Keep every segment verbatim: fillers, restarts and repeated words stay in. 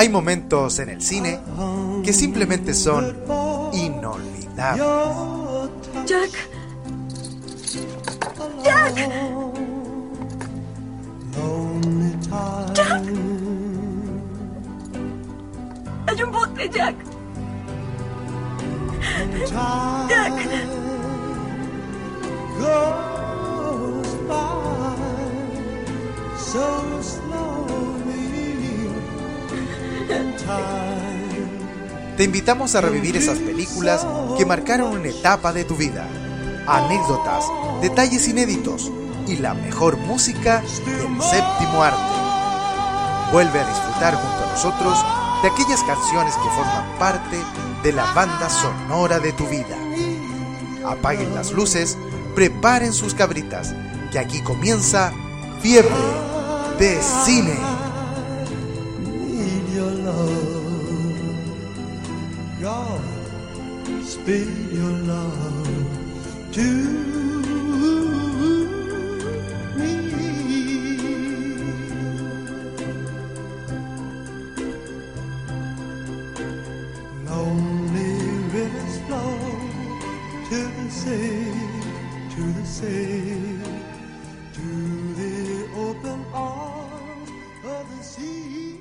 Hay momentos en el cine que simplemente son inolvidables. Jack. Jack. Jack. Hay un bote, Jack. Jack. Te invitamos a revivir esas películas que marcaron una etapa de tu vida, anécdotas, detalles inéditos y la mejor música del séptimo arte. Vuelve a disfrutar junto a nosotros de aquellas canciones que forman parte de la banda sonora de tu vida. Apaguen las luces, preparen sus cabritas, que aquí comienza Fiebre de Cine. Speak your love to me. Lonely rivers flow to the sea, to the sea, to the open arms of the sea.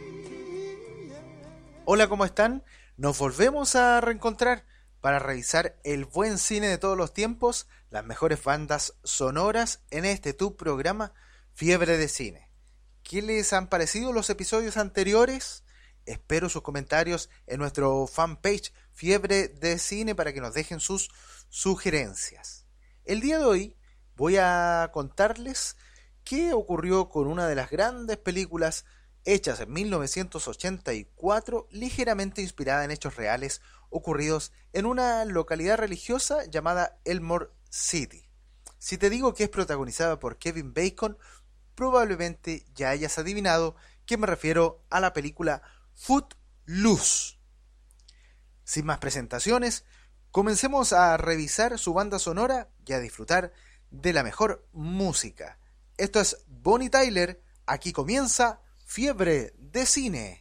Hola, ¿cómo están? Nos volvemos a reencontrar para revisar el buen cine de todos los tiempos, las mejores bandas sonoras en este tu programa Fiebre de Cine. ¿Qué les han parecido los episodios anteriores? Espero sus comentarios en nuestro fanpage Fiebre de Cine para que nos dejen sus sugerencias. El día de hoy voy a contarles qué ocurrió con una de las grandes películas hechas en mil novecientos ochenta y cuatro, ligeramente inspirada en hechos reales ocurridos en una localidad religiosa llamada Elmore City. Si te digo que es protagonizada por Kevin Bacon, probablemente ya hayas adivinado que me refiero a la película Footloose. Sin más presentaciones, comencemos a revisar su banda sonora y a disfrutar de la mejor música. Esto es Bonnie Tyler, aquí comienza Fiebre de Cine.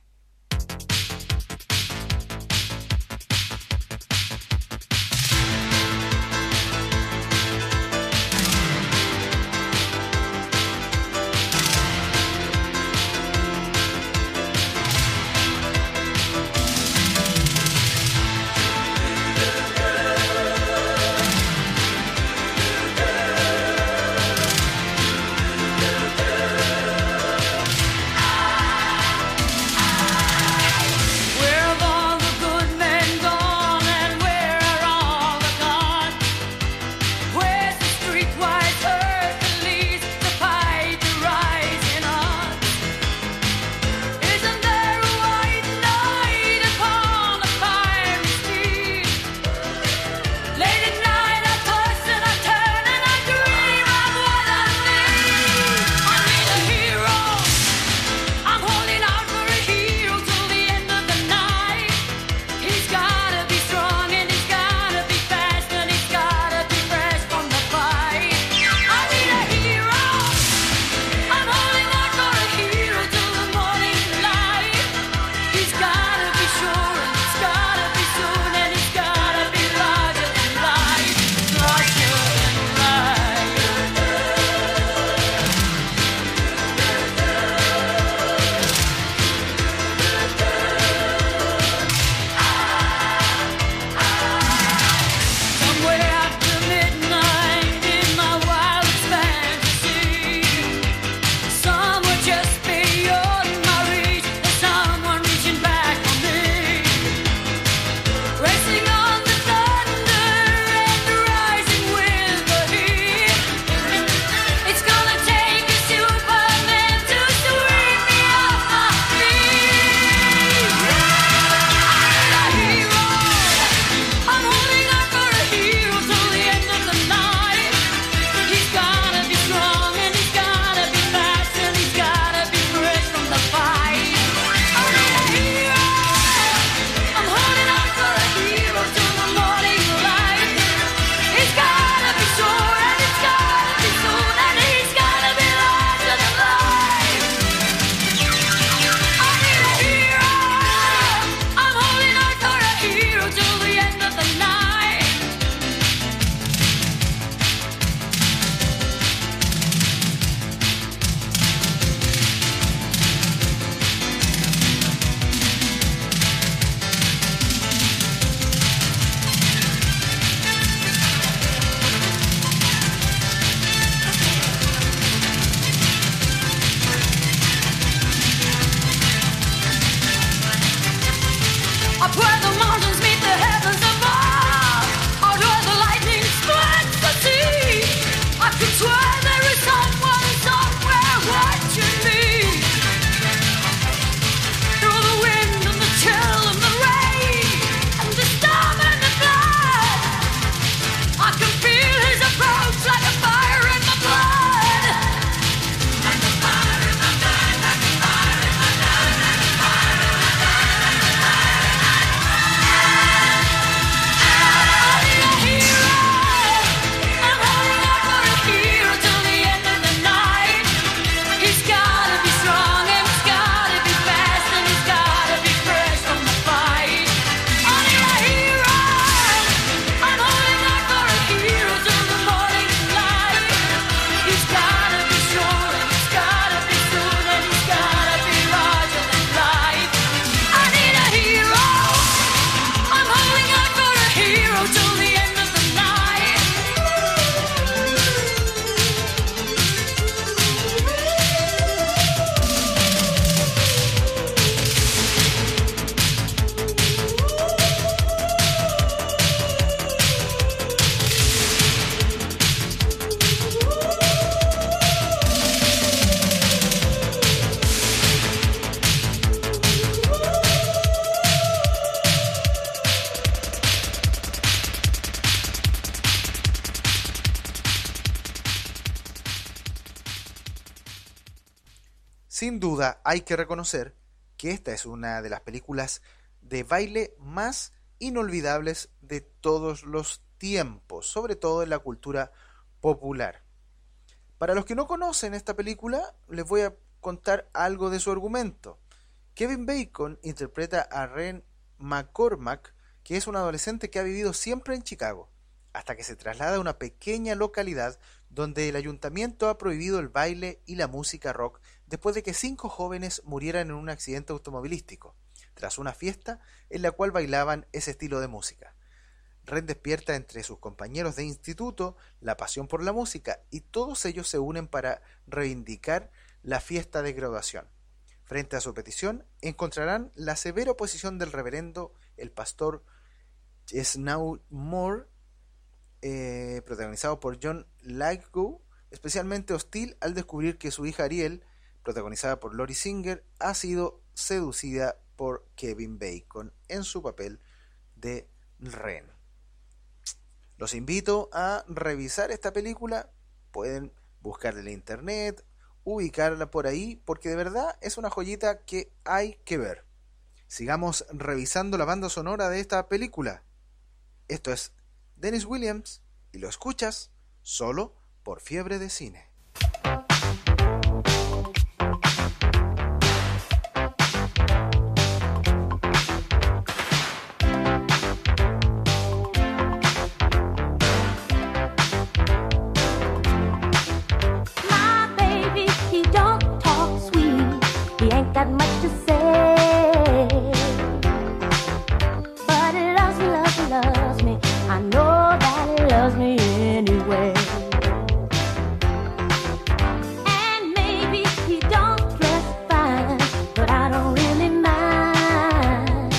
Sin duda hay que reconocer que esta es una de las películas de baile más inolvidables de todos los tiempos, sobre todo en la cultura popular. Para los que no conocen esta película, les voy a contar algo de su argumento. Kevin Bacon interpreta a Ren McCormack, que es un adolescente que ha vivido siempre en Chicago, hasta que se traslada a una pequeña localidad donde el ayuntamiento ha prohibido el baile y la música rock después de que cinco jóvenes murieran en un accidente automovilístico, tras una fiesta en la cual bailaban ese estilo de música. Ren despierta entre sus compañeros de instituto la pasión por la música y todos ellos se unen para reivindicar la fiesta de graduación. Frente a su petición, encontrarán la severa oposición del reverendo, el pastor Snow Moore, eh, protagonizado por John Lithgow, especialmente hostil al descubrir que su hija Ariel, protagonizada por Lori Singer, ha sido seducida por Kevin Bacon en su papel de Ren. Los invito a revisar esta película, pueden buscarla en internet, ubicarla por ahí, porque de verdad es una joyita que hay que ver. Sigamos revisando la banda sonora de esta película. Esto es Dennis Williams y lo escuchas solo por Fiebre de Cine. Got much to say, but it loves me, loves me, loves me. I know that it loves me anyway. And maybe he don't dress fine, but I don't really mind,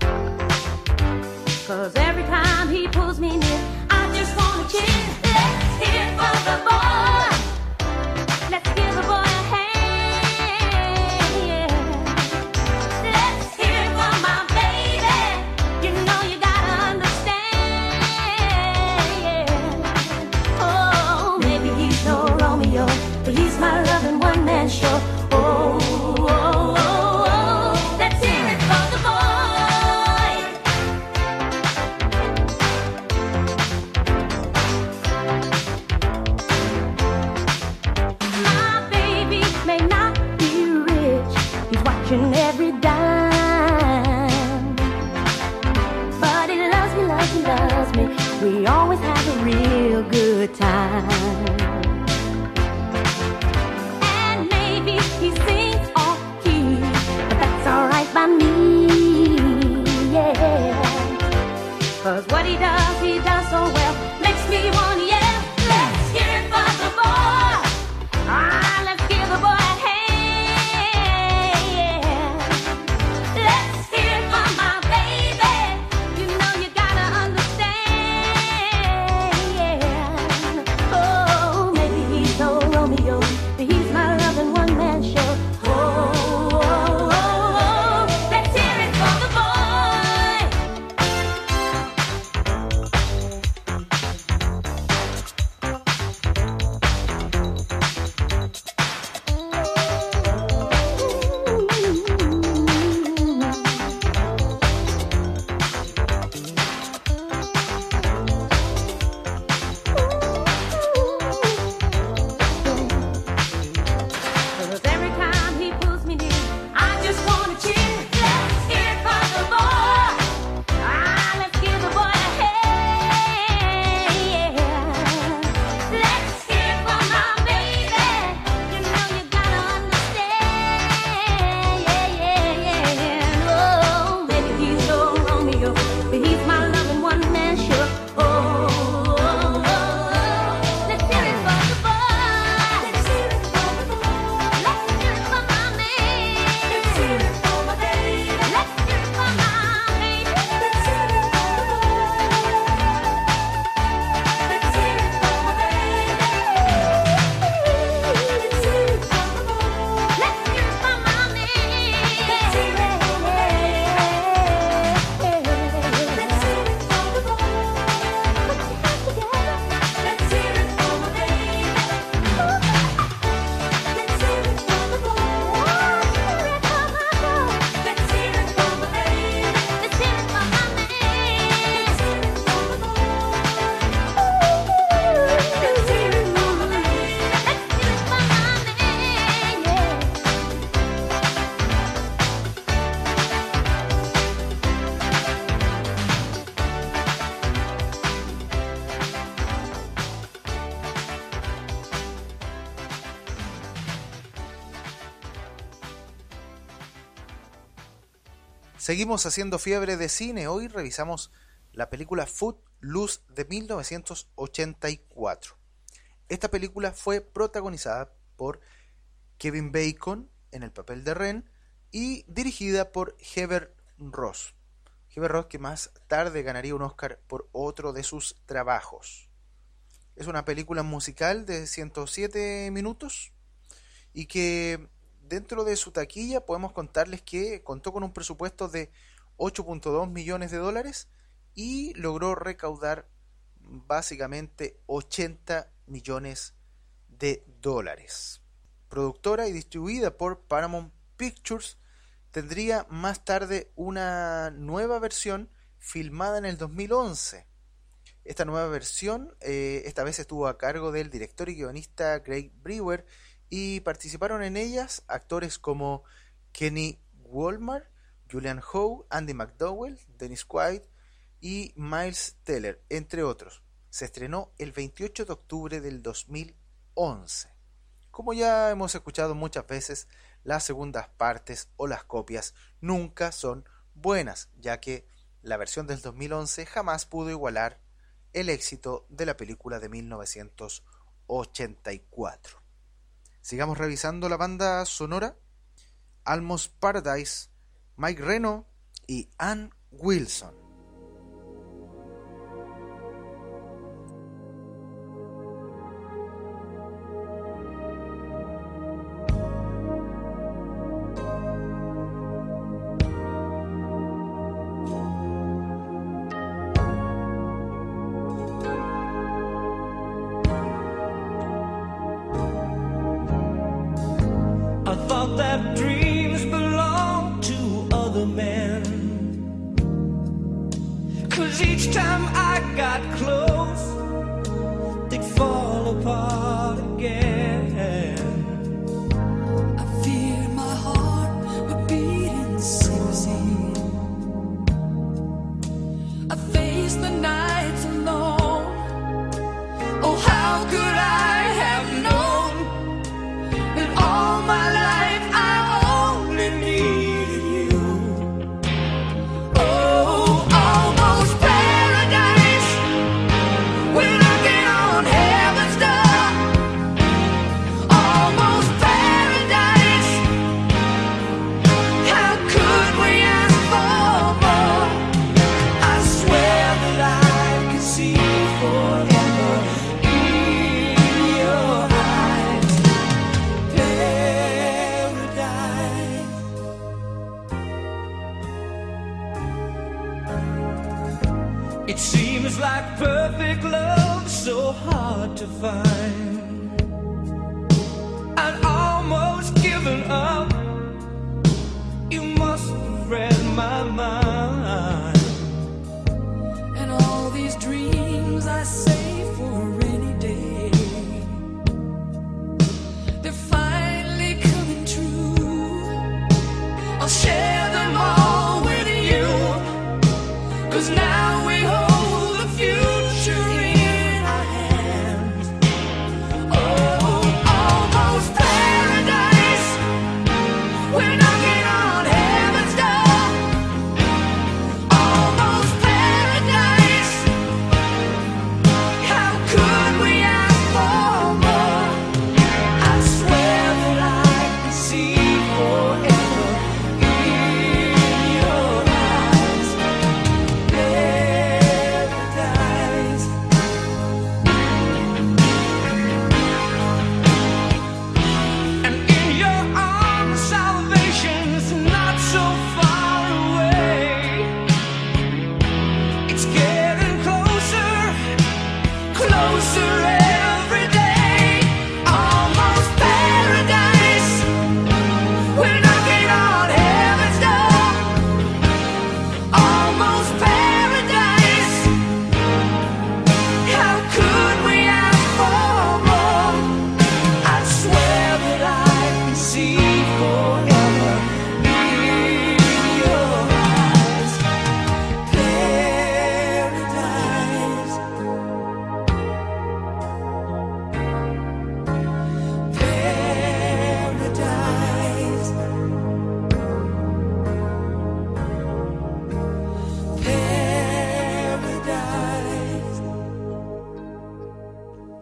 'cause every time he pulls me near, I just wanna cheer. Let's hear it for the boy. Let's give the boy a hand. He's my loving one man show. Oh, oh, oh, oh. Let's hear it for the boy. My baby may not be rich, he's watching every dime, but he loves me, loves me, loves me. We always have a real good time. He sings off key, but that's alright by me, yeah. 'Cause what he does, he does so well, makes me wanna yell. Let's hear it for the boy. Ah, let's give the boy a hand, yeah. Let's hear it for my baby. You know you gotta understand, yeah. Oh, maybe he's no Romeo, but he's my loving one man show. Oh, oh, oh, oh. Let's hear it for the boy. Seguimos haciendo fiebre de cine. Hoy revisamos la película Footloose de mil novecientos ochenta y cuatro. Esta película fue protagonizada por Kevin Bacon en el papel de Ren y dirigida por Heber Ross. Heber Ross, que más tarde ganaría un Oscar por otro de sus trabajos. Es una película musical de ciento siete minutos y que dentro de su taquilla podemos contarles que contó con un presupuesto de ocho punto dos millones de dólares y logró recaudar básicamente ochenta millones de dólares. Productora y distribuida por Paramount Pictures, tendría más tarde una nueva versión filmada en el dos mil once. Esta nueva versión, eh, esta vez estuvo a cargo del director y guionista Greg Brewer, y participaron en ellas actores como Kenny Wolmar, Julian Howe, Andy McDowell, Dennis Quaid y Miles Teller, entre otros. Se estrenó el veintiocho de octubre del dos mil once. Como ya hemos escuchado muchas veces, las segundas partes o las copias nunca son buenas, ya que la versión del dos mil once jamás pudo igualar el éxito de la película de mil novecientos ochenta y cuatro. Sigamos revisando la banda sonora. Almost Paradise, Mike Reno y Ann Wilson.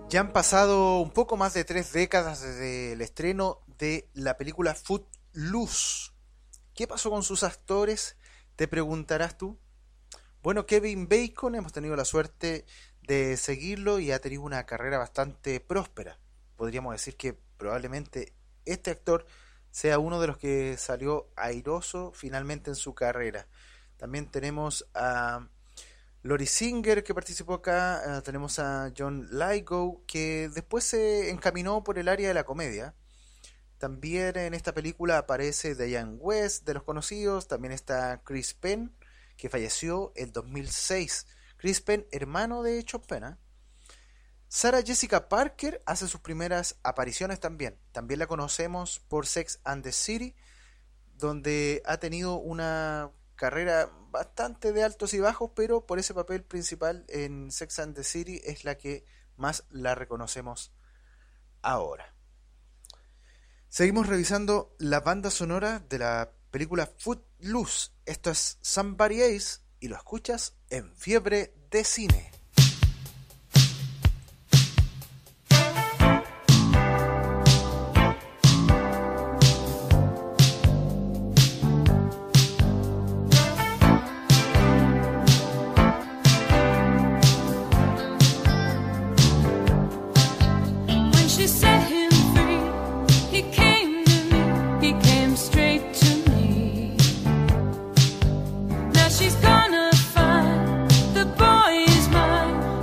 Ya han pasado un poco más de tres décadas desde el estreno de la película Footloose. ¿Qué pasó con sus actores? Te preguntarás tú. Bueno, Kevin Bacon, hemos tenido la suerte de seguirlo y ha tenido una carrera bastante próspera. Podríamos decir que probablemente este actor sea uno de los que salió airoso finalmente en su carrera. También tenemos a Lori Singer, que participó acá. Uh, tenemos a John Lithgow, que después se encaminó por el área de la comedia. También en esta película aparece Diane West, de los conocidos. También está Chris Penn, que falleció el dos mil seis. Chris Penn, hermano de Sean Penn, ¿eh? Sarah Jessica Parker hace sus primeras apariciones también. También la conocemos por Sex and the City, donde ha tenido una carrera bastante de altos y bajos, pero por ese papel principal en Sex and the City es la que más la reconocemos ahora. Seguimos revisando la banda sonora de la película Footloose. Esto es Somebody Else y lo escuchas en Fiebre de Cine. She's gonna find the boy is mine.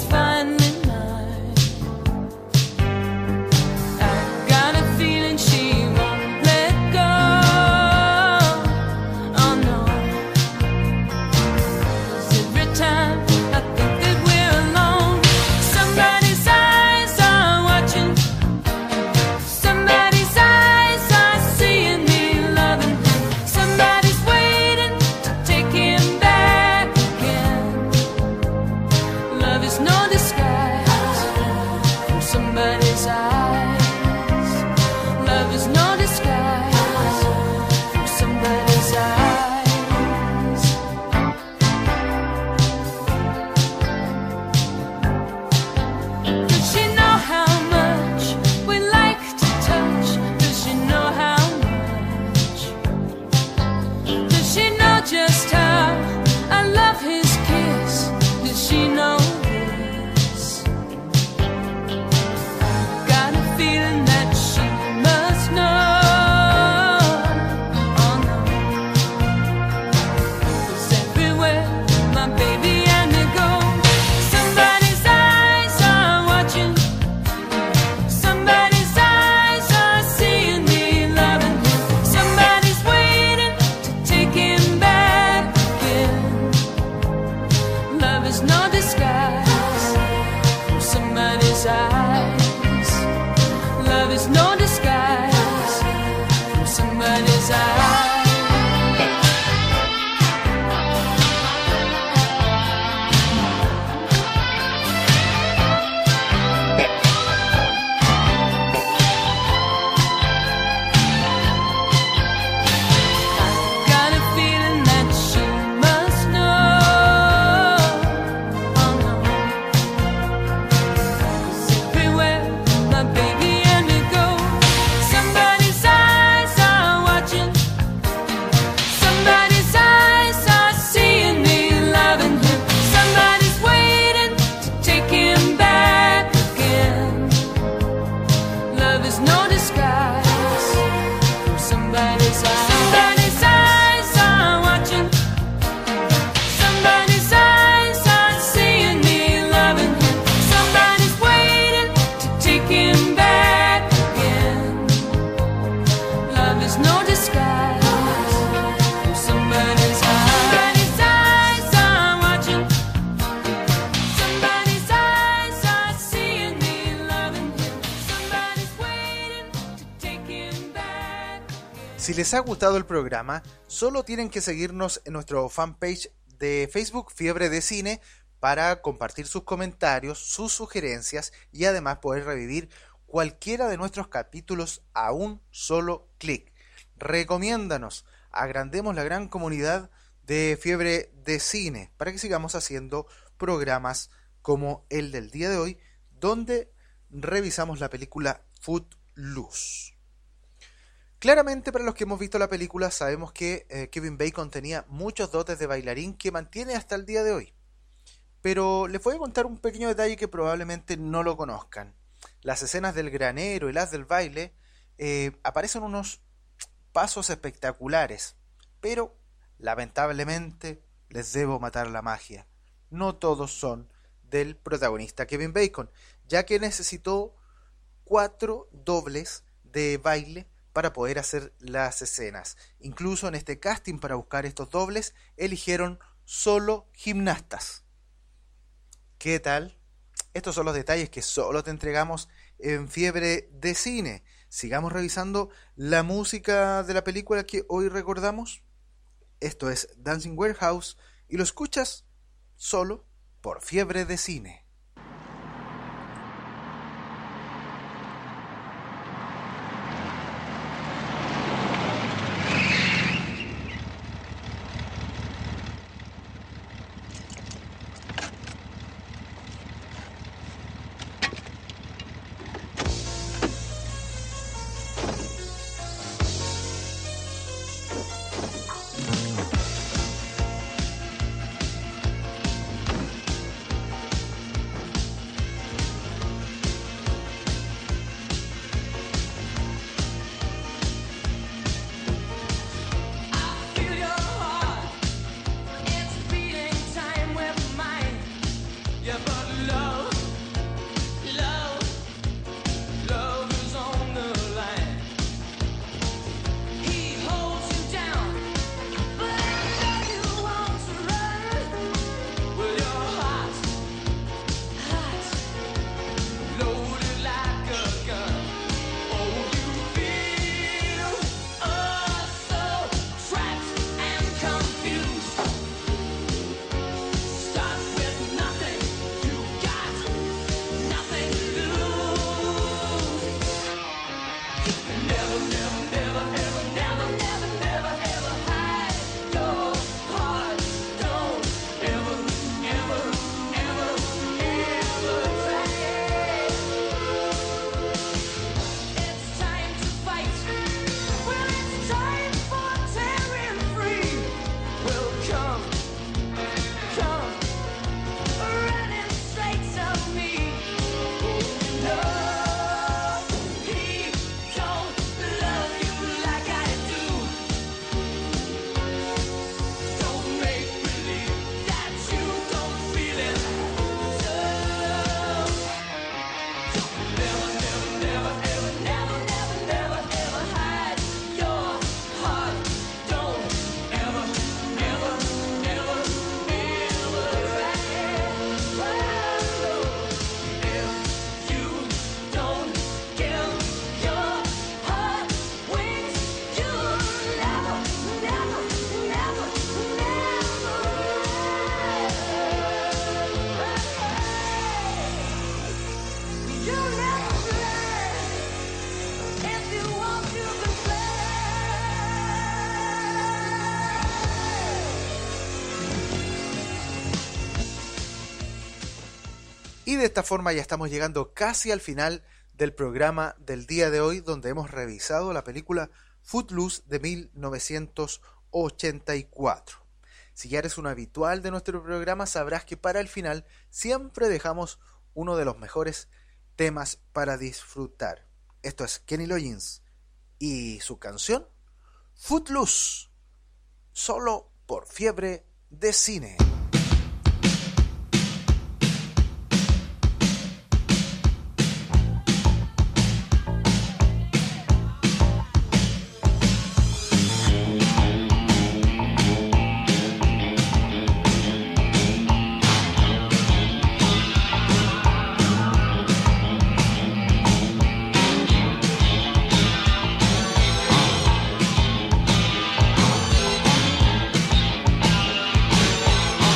Si les ha gustado el programa, solo tienen que seguirnos en nuestro fanpage de Facebook Fiebre de Cine para compartir sus comentarios, sus sugerencias y además poder revivir cualquiera de nuestros capítulos a un solo clic. Recomiéndanos, agrandemos la gran comunidad de Fiebre de Cine para que sigamos haciendo programas como el del día de hoy, donde revisamos la película Footloose. Claramente, para los que hemos visto la película, sabemos que eh, Kevin Bacon tenía muchos dotes de bailarín que mantiene hasta el día de hoy. Pero les voy a contar un pequeño detalle que probablemente no lo conozcan. Las escenas del granero y las del baile eh, aparecen unos pasos espectaculares, pero lamentablemente les debo matar la magia. No todos son del protagonista Kevin Bacon, ya que necesitó cuatro dobles de baile para poder hacer las escenas. Incluso en este casting para buscar estos dobles eligieron solo gimnastas. ¿Qué tal? Estos son los detalles que solo te entregamos en Fiebre de Cine. Sigamos revisando la música de la película que hoy recordamos. Esto es Dancing Warehouse y lo escuchas solo por Fiebre de Cine. Y de esta forma ya estamos llegando casi al final del programa del día de hoy, donde hemos revisado la película Footloose de mil novecientos ochenta y cuatro. Si ya eres un habitual de nuestro programa, sabrás que para el final siempre dejamos uno de los mejores temas para disfrutar. Esto es Kenny Loggins y su canción Footloose, solo por Fiebre de Cine. Footloose,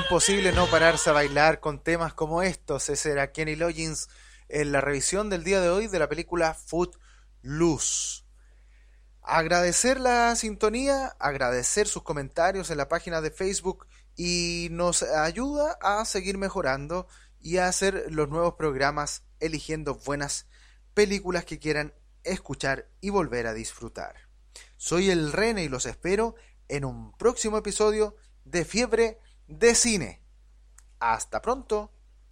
imposible no pararse a bailar con temas como estos. Ese era Kenny Loggins en la revisión del día de hoy de la película Footloose. Agradecer la sintonía, agradecer sus comentarios en la página de Facebook y nos ayuda a seguir mejorando y a hacer los nuevos programas eligiendo buenas películas que quieran escuchar y volver a disfrutar. Soy el Rene y los espero en un próximo episodio de Fiebre de Cine. Hasta pronto.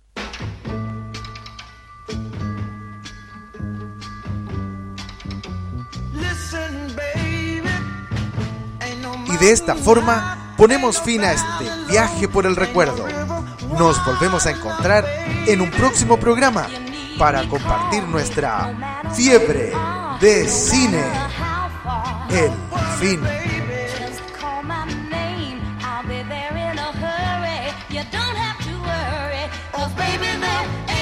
Y de esta forma ponemos fin a este viaje por el recuerdo. Nos volvemos a encontrar en un próximo programa para compartir nuestra fiebre de cine. El fin. You don't have to worry, 'cause baby, there